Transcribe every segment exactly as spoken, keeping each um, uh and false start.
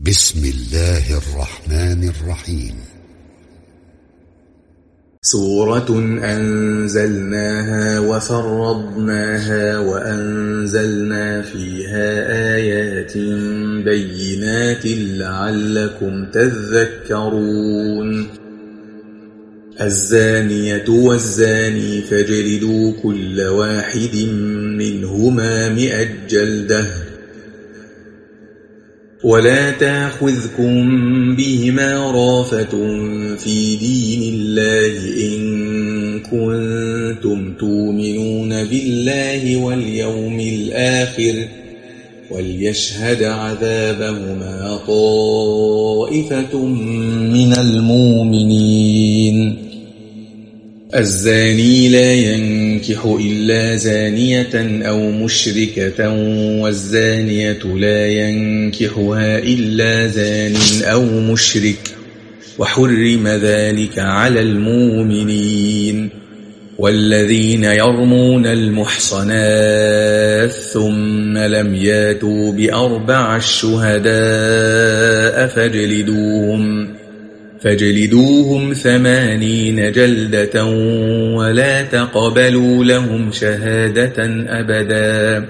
بسم الله الرحمن الرحيم. سورة أنزلناها وفرضناها وأنزلنا فيها آيات بينات لعلكم تذكرون. الزانية والزاني فاجلدوا كل واحد منهما مئة جلدة ولا تأخذكم بهما رافة في دين الله إن كنتم تؤمنون بالله واليوم الآخر وليشهد عذابهما طائفة من المؤمنين. الزاني لا ينكح إلا زانية أو مشركة والزانية لا ينكحها إلا زان أو مشرك وحرم ذلك على المؤمنين. والذين يرمون المحصنات ثم لم ياتوا بأربع الشهداء فاجلدوهم فاجلدوهم ثمانين جلدة ولا تقبلوا لهم شهادة أبدا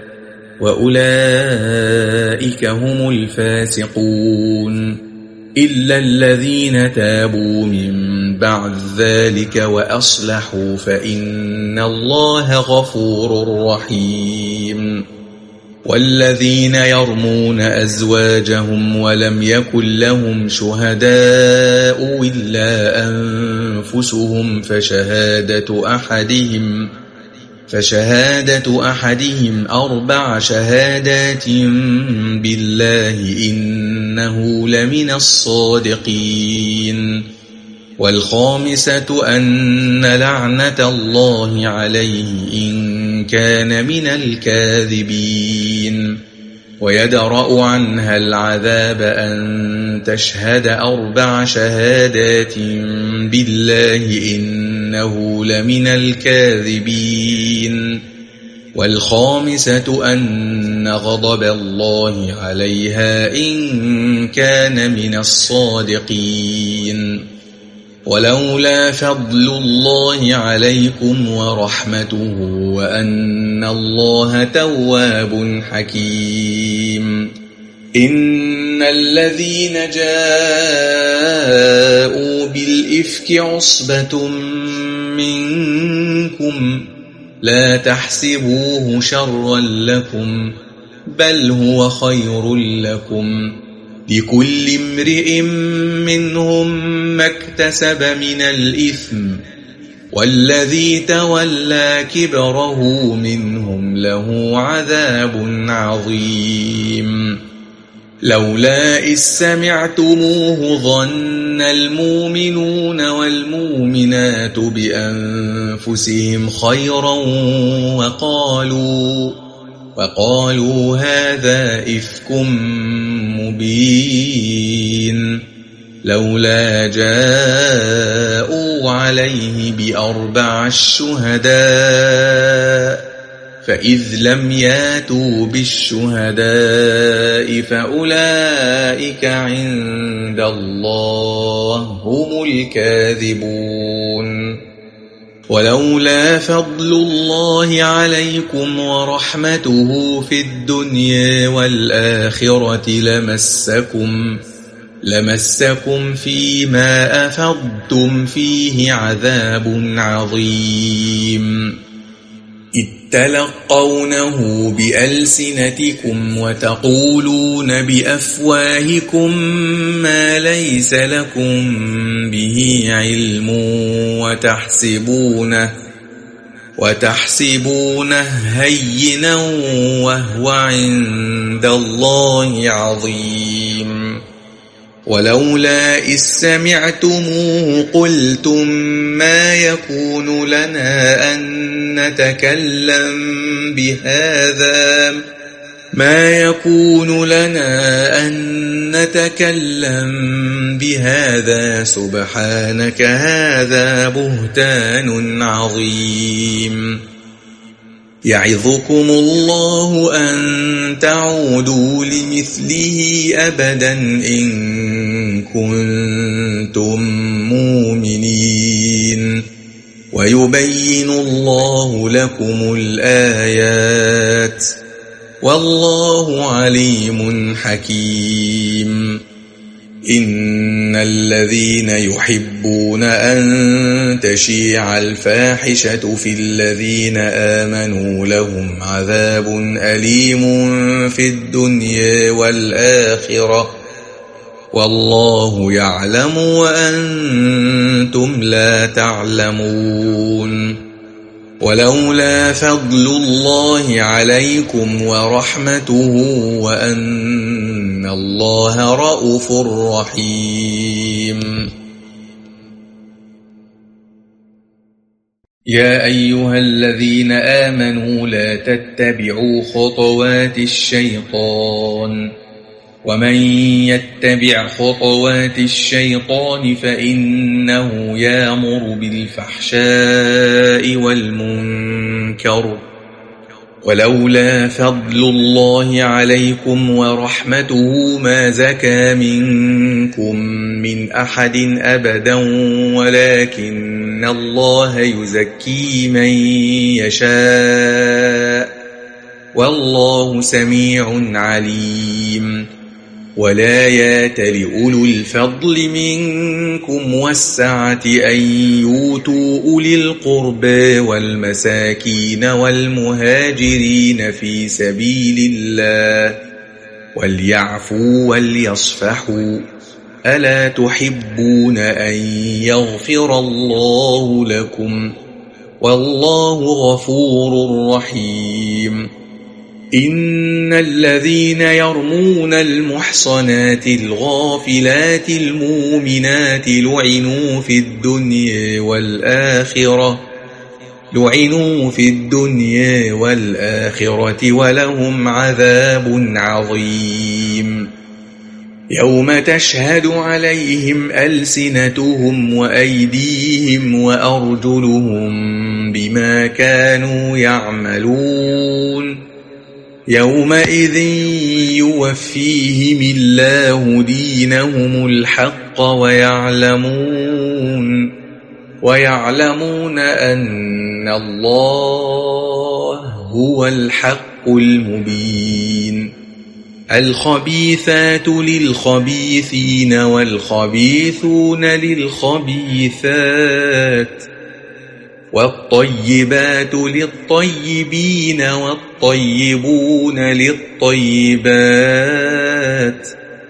وأولئك هم الفاسقون. إلا الذين تابوا من بعد ذلك وأصلحوا فإن الله غفور رحيم. والذين يرمون أزواجهم ولم يكن لهم شهداء إلا أنفسهم فشهادة أحدهم فشهادة أحدهم أربع شهادات بالله إنه لمن الصادقين. والخامسة أن لعنة الله عليه إن كان من الكاذبين. ويدرأ عنها العذاب أن تشهد أربع شهادات بالله إنه لمن الكاذبين. والخامسة أن غضب الله عليها إن كان من الصادقين. ولولا فضل الله عليكم ورحمته وأن الله تواب حكيم. إن الذين جاءوا بالإفك عصبة منكم لا تحسبوه شرا لكم بل هو خير لكم. لكل امرئ منهم ما اكتسب من الإثم والذي تولى كبره منهم له عذاب عظيم. لولا إذ سمعتموه ظن المؤمنون والمؤمنات بأنفسهم خيرا وقالوا وقالوا هذا إفك مبين. لولا جاءوا عليه بأربع الشهداء فإذ لم ياتوا بالشهداء فأولئك عند الله هم الكاذبون. ولولا فضل الله عليكم ورحمته في الدنيا والآخرة لمسكم لمسكم فيما أفضتم فيه عذاب عظيم. إذ تلقونه بألسنتكم وتقولون بأفواهكم ما ليس لكم به علم وتحسبونه وتحسبونه هينا وهو عند الله عظيم. ولولا إذ سمعتموه قلتم ما يكون لنا أن نتكلم بهذا ما يكون لنا أن نتكلم بهذا سبحانك هذا بهتان عظيم. يعظكم الله أن تعودوا لمثله أبدا إن كنتم مؤمنين ويبين الله لكم الآيات والله عليم حكيم إن الذين يحبون أن تشيع الفاحشة في الذين آمنوا لهم عذاب أليم في الدنيا والآخرة والله يعلم وأنتم لا تعلمون ولولا فضل الله عليكم ورحمته وأن الله رءوف رحيم. يا أيها الذين آمنوا لا تتبعوا خطوات الشيطان ومن يتبع خطوات الشيطان فإنه يأمر بالفحشاء والمنكر ولولا فضل الله عليكم ورحمته ما زكى منكم من أحد أبدا ولكن الله يزكي من يشاء والله سميع عليم. ولا يات لأولو الفضل منكم والسعة أن يؤتوا أولي القربى والمساكين والمهاجرين في سبيل الله وليعفوا وليصفحوا ألا تحبون أن يغفر الله لكم والله غفور رحيم. إن الذين يرمون المحصنات الغافلات المؤمنات لعنوا في الدنيا والآخرة لعنوا في الدنيا والآخرة ولهم عذاب عظيم. يوم تشهد عليهم ألسنتهم وأيديهم وأرجلهم بما كانوا يعملون يومئذ يوفيهم الله دينهم الحق ويعلمون ويعلمون أن الله هو الحق المبين. الخبيثات للخبيثين والخبيثون للخبيثات والطيبات للطيبين والطيبون للطيبات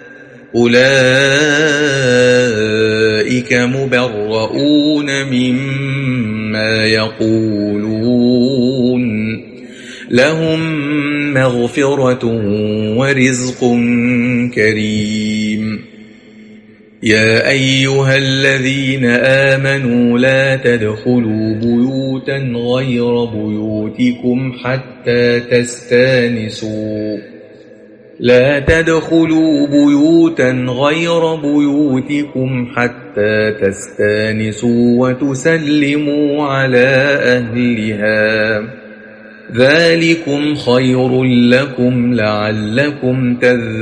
أولئك مبرؤون مما يقولون لهم مغفرة ورزق كريم. يا أيها الذين آمنوا لا تدخلوا بيوتا غير بيوتكم حتى تستانسوا لا تدخلوا بيوتا غير بيوتكم حتى تستانسوا وتسلموا على أهلها ذلكم خير لكم لعلكم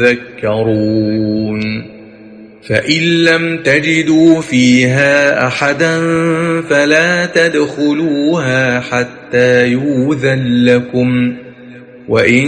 تذكرون. فإن لم تجدوا فيها أحدا فلا تدخلوها حتى يؤذن لكم وإن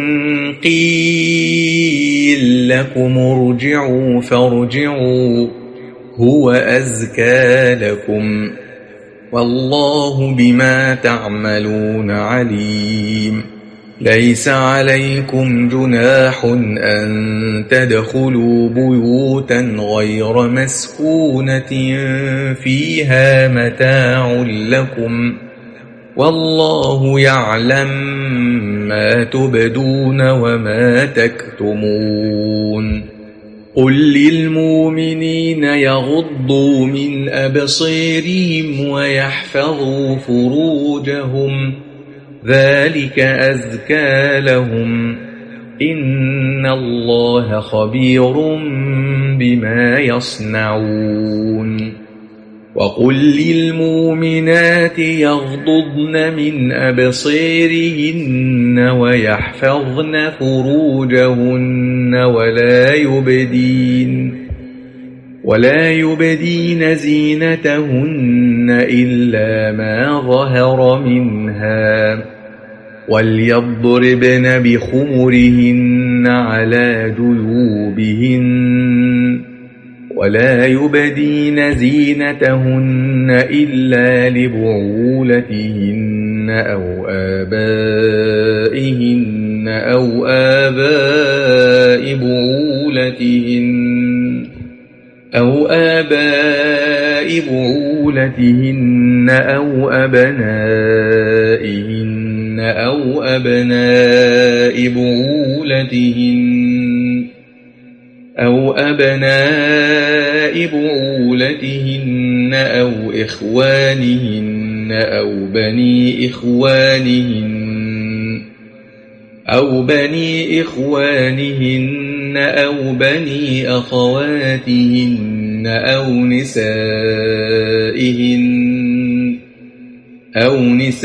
قيل لكم ارجعوا فارجعوا هو أزكى لكم والله بما تعملون عليم. ليس عليكم جناح أن تدخلوا بيوتا غير مسكونة فيها متاع لكم والله يعلم ما تبدون وما تكتمون. قل للمؤمنين يغضوا من أبصارهم ويحفظوا فروجهم ذلك أزكى لهم إن الله خبير بما يصنعون. وقل للمؤمنات يغضضن من أبصيرهن ويحفظن فروجهن ولا يبدين ولا يبدين زينتهن إلا ما ظهر منها وليضربن بخمرهن على جيوبهن ولا يبدين زينتهن إلا لبعولتهن أو آبائهن أو آباء بعولتهن أو آباء بعولتهن أو أبنائهن أو أبناء بعولتهن أو أبناء بعولتهن أو إخوانهن أو بني إخوانهن أو بني إخوانهن أو بني أخواتهن أو نسائهن أو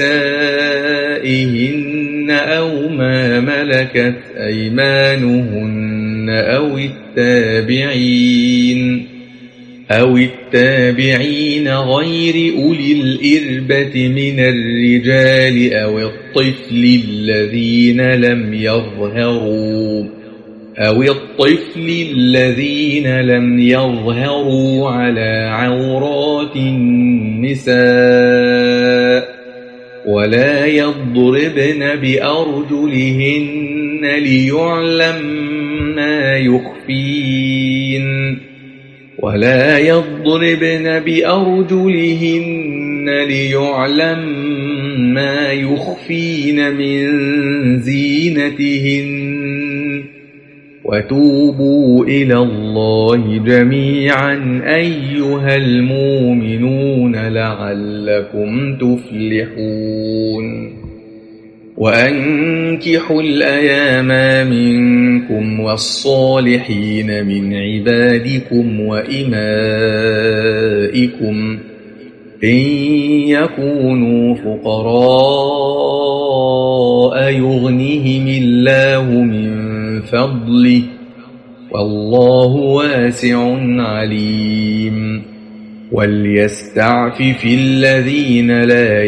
نسائهن أو ما ملكت أيمانهن أو التابعين أو التابعين غير أولي الإربة من الرجال أو الطفل الذين لم يظهروا أو الطفل الذين لم يظهروا على عورات النساء ولا يضربن بأرجلهن ليعلم ما يخفين ولا يضربن بأرجلهن ليعلم ما يخفين من زينتهن وتوبوا إلى الله جميعا أيها المؤمنون لعلكم تفلحون وأنكحوا الأيام منكم والصالحين من عبادكم وإمائكم إن يكونوا فقراء يغنهم الله من فضله والله واسع عليم وليستعفف الذين لا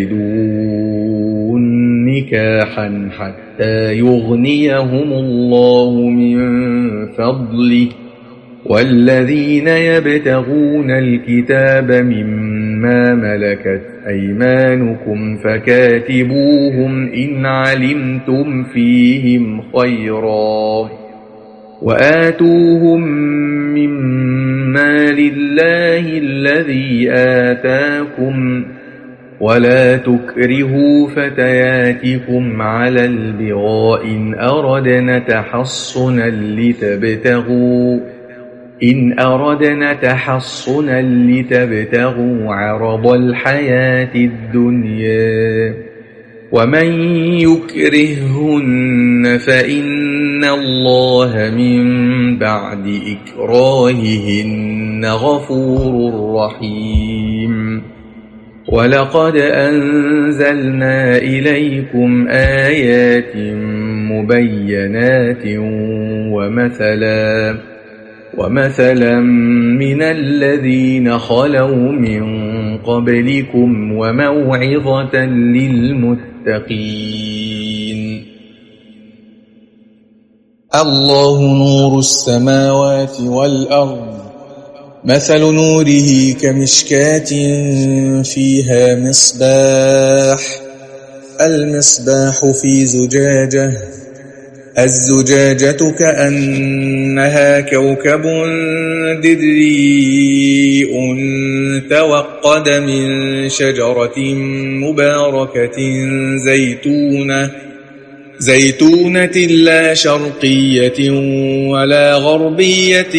يجدون نكاحا حتى يغنيهم الله من فضله والذين يبتغون الكتاب مما ملكت أيمانكم فكاتبوهم إن علمتم فيهم خيرا وآتوهم مما لله الذي آتاكم ولا تكرهوا فتياتكم على البغاء إن أردنا تحصنا لتبتغوا إن أردنا تحصنا لتبتغوا عرض الحياة الدنيا ومن يكرههن فإن الله من بعد إكراههن غفور رحيم ولقد أنزلنا إليكم آيات مبينات ومثلا ومثلا من الذين خلوا من قبلكم وموعظة للمتقين الله نور السماوات والأرض مثل نوره كمشكاة فيها مصباح المصباح في زجاجة الزجاجة كأنها كوكب دريء توقد من شجرة مباركة زيتونة زيتونة لا شرقية ولا غربية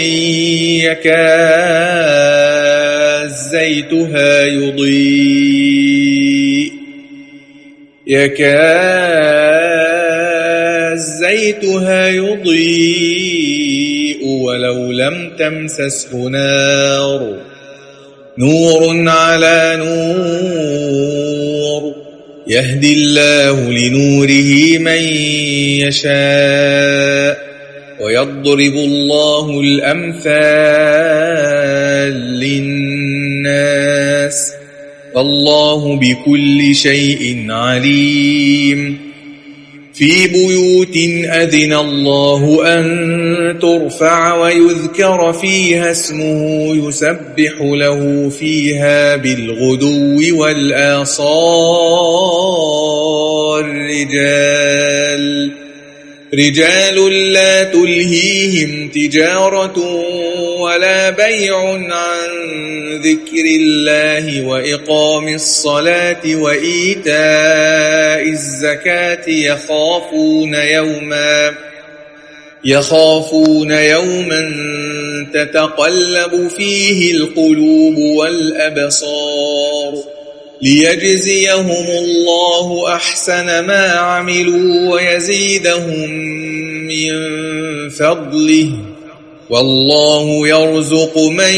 يكاد زيتها يضيء يكاد زيتها يضيء ولو لم تمسسه نار نور على نور يهدي الله لنوره من يشاء ويضرب الله الأمثال للناس والله بكل شيء عليم في بيوت أذن الله أن ترفع ويذكر فيها اسمه يسبح له فيها بالغدو والآصال رجال رجال لا تلهيهم تجارة ولا بيع عن ذكر الله وإقام الصلاة وإيتاء الزكاة يخافون يوما يخافون يوما تتقلب فيه القلوب والأبصار ليجزيهم الله أحسن ما عملوا ويزيدهم من فضله والله يرزق من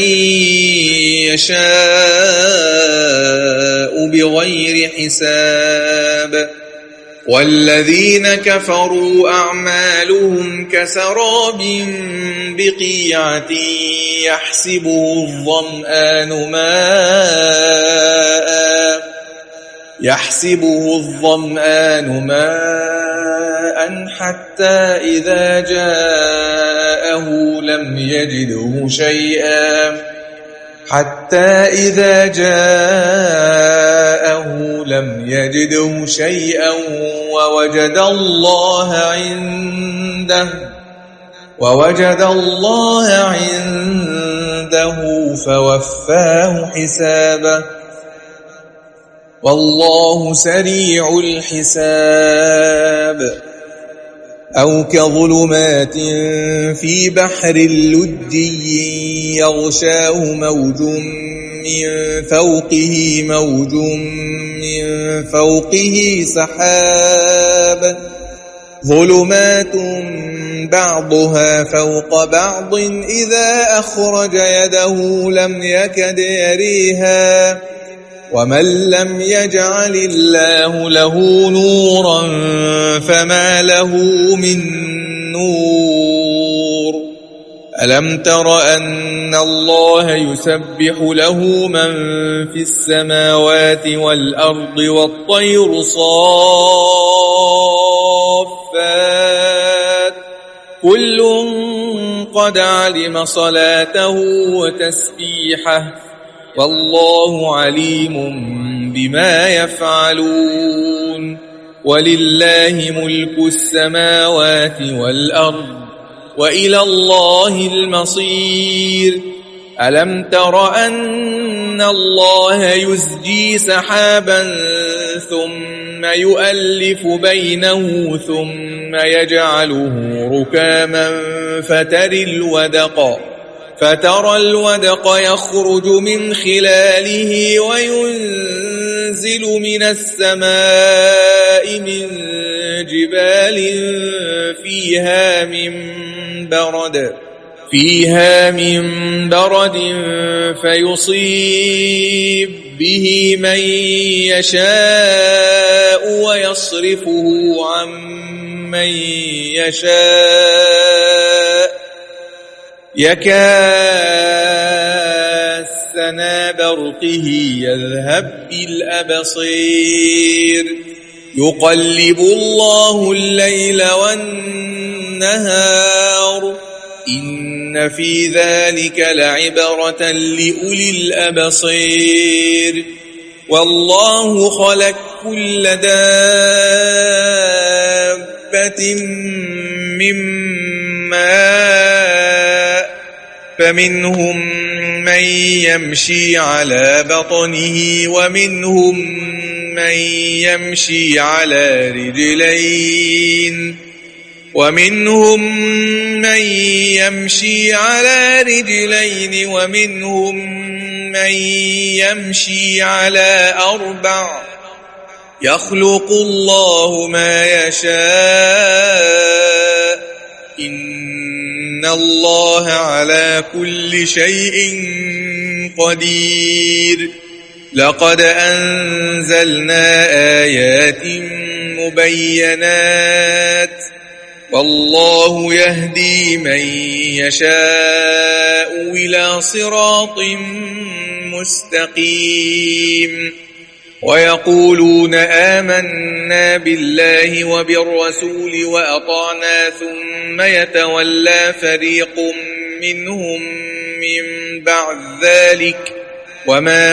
يشاء بغير حساب والذين كفروا أعمالهم كسراب بقيعة يحسبه الظمآن ماء يحسبه الظمآن ماء حتى إذا جاءه لم يجده شيئا حتى إذا جاءه لم يجده شيئا ووجد الله عنده ووجد الله عنده فوفاه حسابه والله سريع الحساب أو كظلمات في بحر لجي يغشاه موج من فوقه موج من فوقه سحاب ظلمات بعضها فوق بعض إذا أخرج يده لم يكد يريها ومن لم يجعل الله له نورا فما له من نور ألم تر أن الله يسبح له من في السماوات والأرض والطير صافات كل قد علم صلاته وتسبيحه والله عليم بما يفعلون ولله ملك السماوات والأرض وإلى الله المصير ألم تر أن الله يزجي سحابا ثم يؤلف بينه ثم يجعله ركاما فترى الودق فترى الودق يخرج من خلاله وينزل من السماء من جبال فيها من برد فيها من برد فيصيب به من يشاء ويصرفه عن من يشاء يكاد سنا برقه يذهب بالأبصير يقلب الله الليل والنهار إن في ذلك لعبرة لأولي الأبصير والله خلق كل دابة من ماء فمنهم من يمشي على بطنه ومنهم من يمشي على رجلين ومنهم من يمشي على رجلين ومنهم من يمشي على أربع يخلق الله ما يشاء إن إن الله على كل شيء قدير لقد أنزلنا آيات مبينات والله يهدي من يشاء إلى صراط مستقيم ويقولون آمنا بالله وبالرسول وأطعنا ثم يتولى فريق منهم من بعد ذلك وما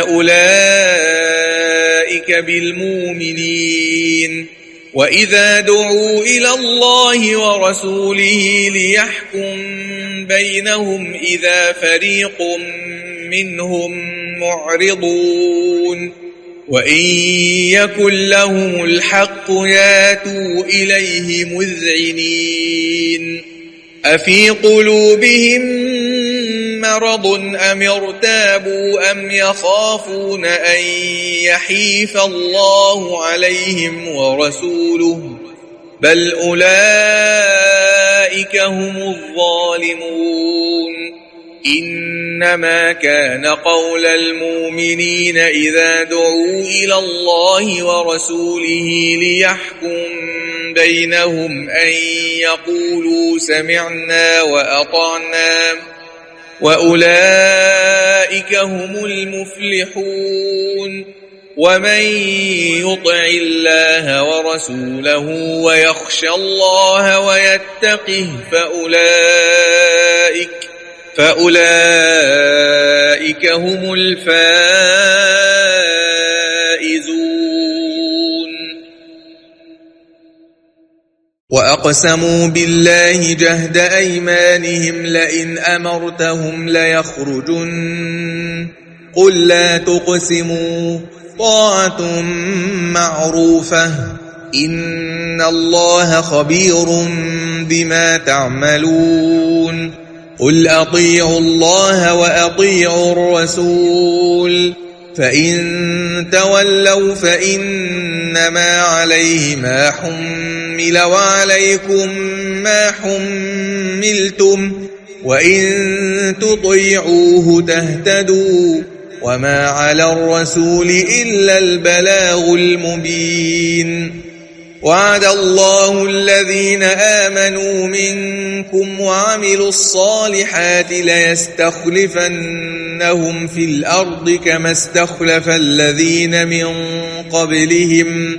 أولئك بالمؤمنين وإذا دعوا إلى الله ورسوله ليحكم بينهم إذا فريق منهم معرضون وإن يكن لهم الحق ياتوا إليه مذعنين أفي قلوبهم مرض أم ارتابوا أم يخافون أن يحيف الله عليهم ورسوله بل أولئك هم الظالمون إنما كان قول المؤمنين إذا دعوا إلى الله ورسوله ليحكم بينهم أن يقولوا سمعنا وأطعنا وأولئك هم المفلحون ومن يطع الله ورسوله ويخشى الله ويتقه فأولئك فأولئك هم الفائزون وأقسموا بالله جهد أيمانهم لئن أمرتهم ليخرجن قل لا تقسموا طاعة معروفة إن الله خبير بما تعملون قل أطيعوا الله وأطيعوا الرسول فإن تولوا فإنما عليه ما حمل وعليكم ما حملتم وإن تطيعوه تهتدوا وما على الرسول إلا البلاغ المبين وعد الله الذين آمنوا منكم وعملوا الصالحات ليستخلفنهم في الأرض كما استخلف الذين من قبلهم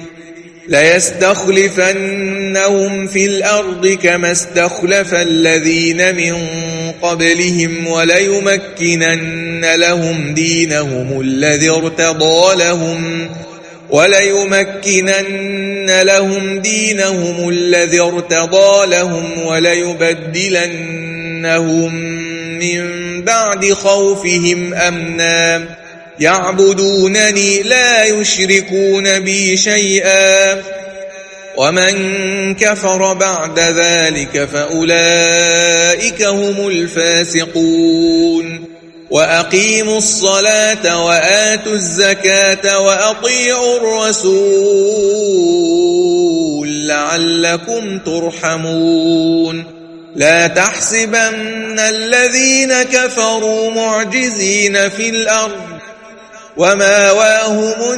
ليستخلفنهم في الأرض كما استخلف الذين من قبلهم وليمكنن لهم دينهم الذي ارتضى لهم وليمكنن لهم دينهم الذي ارتضى لهم وليبدلنهم من بعد خوفهم أمنا يعبدونني لا يشركون بي شيئا ومن كفر بعد ذلك فأولئك هم الفاسقون وأقيموا الصلاة وآتوا الزكاة وأطيعوا الرسول لعلكم ترحمون لا تحسبن الذين كفروا معجزين في الأرض وماواهم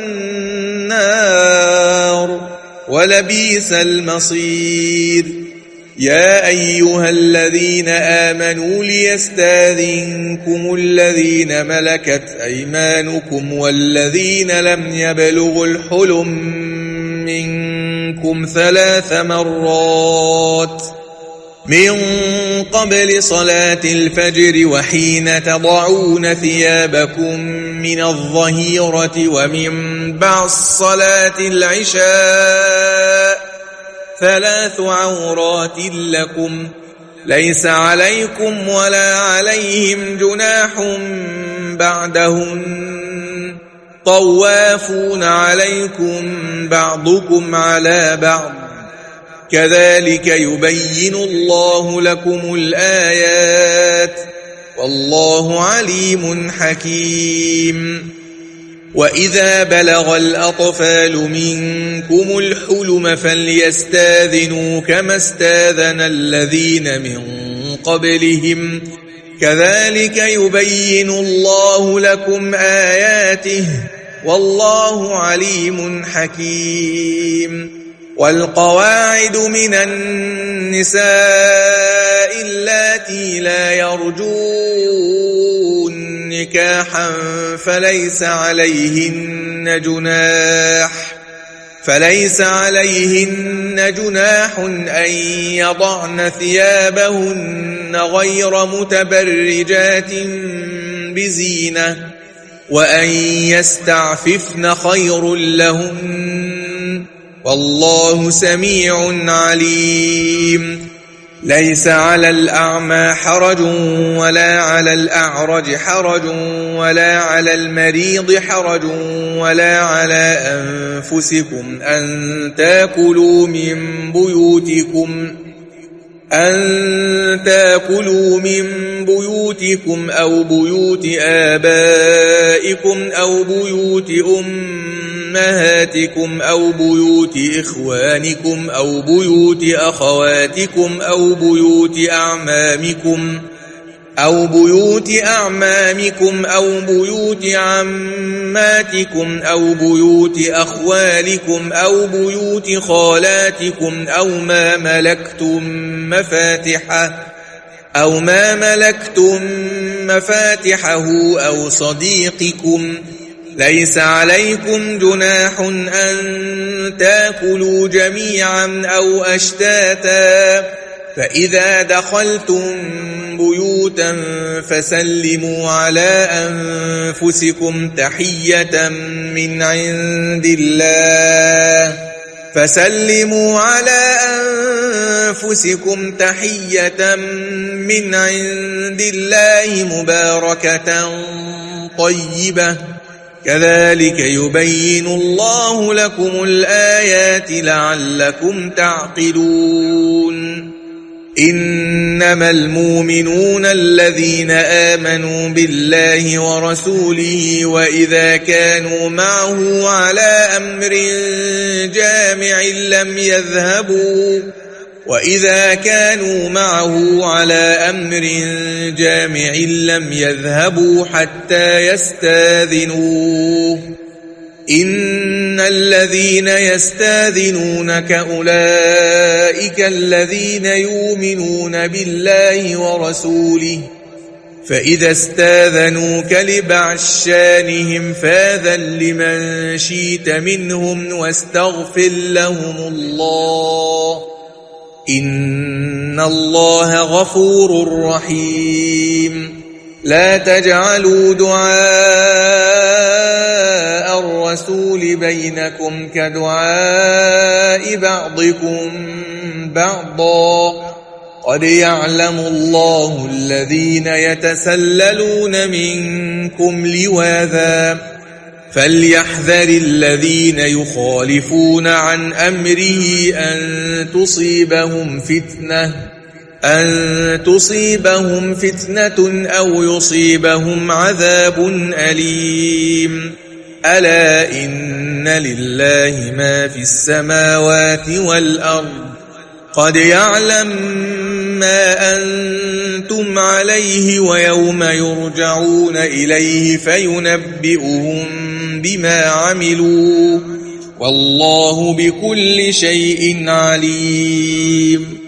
النار ولبئس المصير يا أيها الذين آمنوا ليستاذنكم الذين ملكت أيمانكم والذين لم يبلغوا الحلم منكم ثلاث مرات من قبل صلاة الفجر وحين تضعون ثيابكم من الظهيرة ومن بعد صلاة العشاء ثلاث عورات لكم ليس عليكم ولا عليهم جناح بعدهن طوافون عليكم بعضكم على بعض كذلك يبين الله لكم الآيات والله عليم حكيم وإذا بلغ الأطفال منكم الحلم فليستاذنوا كما استاذن الذين من قبلهم كذلك يبين الله لكم آياته والله عليم حكيم والقواعد من النساء اللاتي لا يرجون نكاحا فليس عليهن جناح فليس عليهن جناح أن يضعن ثيابهن غير متبرجات بزينة وأن يستعففن خير لهن والله سميع عليم ليس على الأعمى حرج ولا على الأعرج حرج ولا على المريض حرج ولا على أنفسكم أن تأكلوا من بيوتكم أن تأكلوا من بيوتكم أو بيوت آبائكم أو بيوت أمهاتكم أو بيوت إخوانكم أو بيوت أخواتكم أو بيوت أعمامكم أو بيوت أعمامكم أو بيوت عماتكم أو بيوت أخوالكم أو بيوت خالاتكم أو ما ملكتم مفاتحه أو ما ملكتم مفاتحه أو صديقكم ليس عليكم جناح أن تأكلوا جميعا أو أشتاتا فإذا دخلتم بيوتا فسلموا على أنفسكم تحية من عند الله فسلموا على أنفسكم تحية من عند الله مباركة طيبة كذلك يبين الله لكم الآيات لعلكم تعقلون إنما المؤمنون الذين آمنوا بالله ورسوله وإذا كانوا معه على أمر جامع لم يذهبوا وإذا كانوا معه على أمر جامع لم يذهبوا حتى يستاذنوه إن الذين يستاذنونك أولئك الذين يؤمنون بالله ورسوله فإذا استاذنوك لبعض شانهم فاذن لمن شئت منهم واستغفر لهم الله إن الله غفور رحيم لا تجعلوا دعاء الرسول بينكم كدعاء بعضكم بعضا قد يعلم الله الذين يتسللون منكم لواذا فليحذر الذين يخالفون عن أمره أن تصيبهم فتنة أن تصيبهم فتنة أو يصيبهم عذاب أليم ألا إن لله ما في السماوات والأرض قد يعلم ما أنتم عليه ويوم يرجعون إليه فينبئهم بما عملوا والله بكل شيء عليم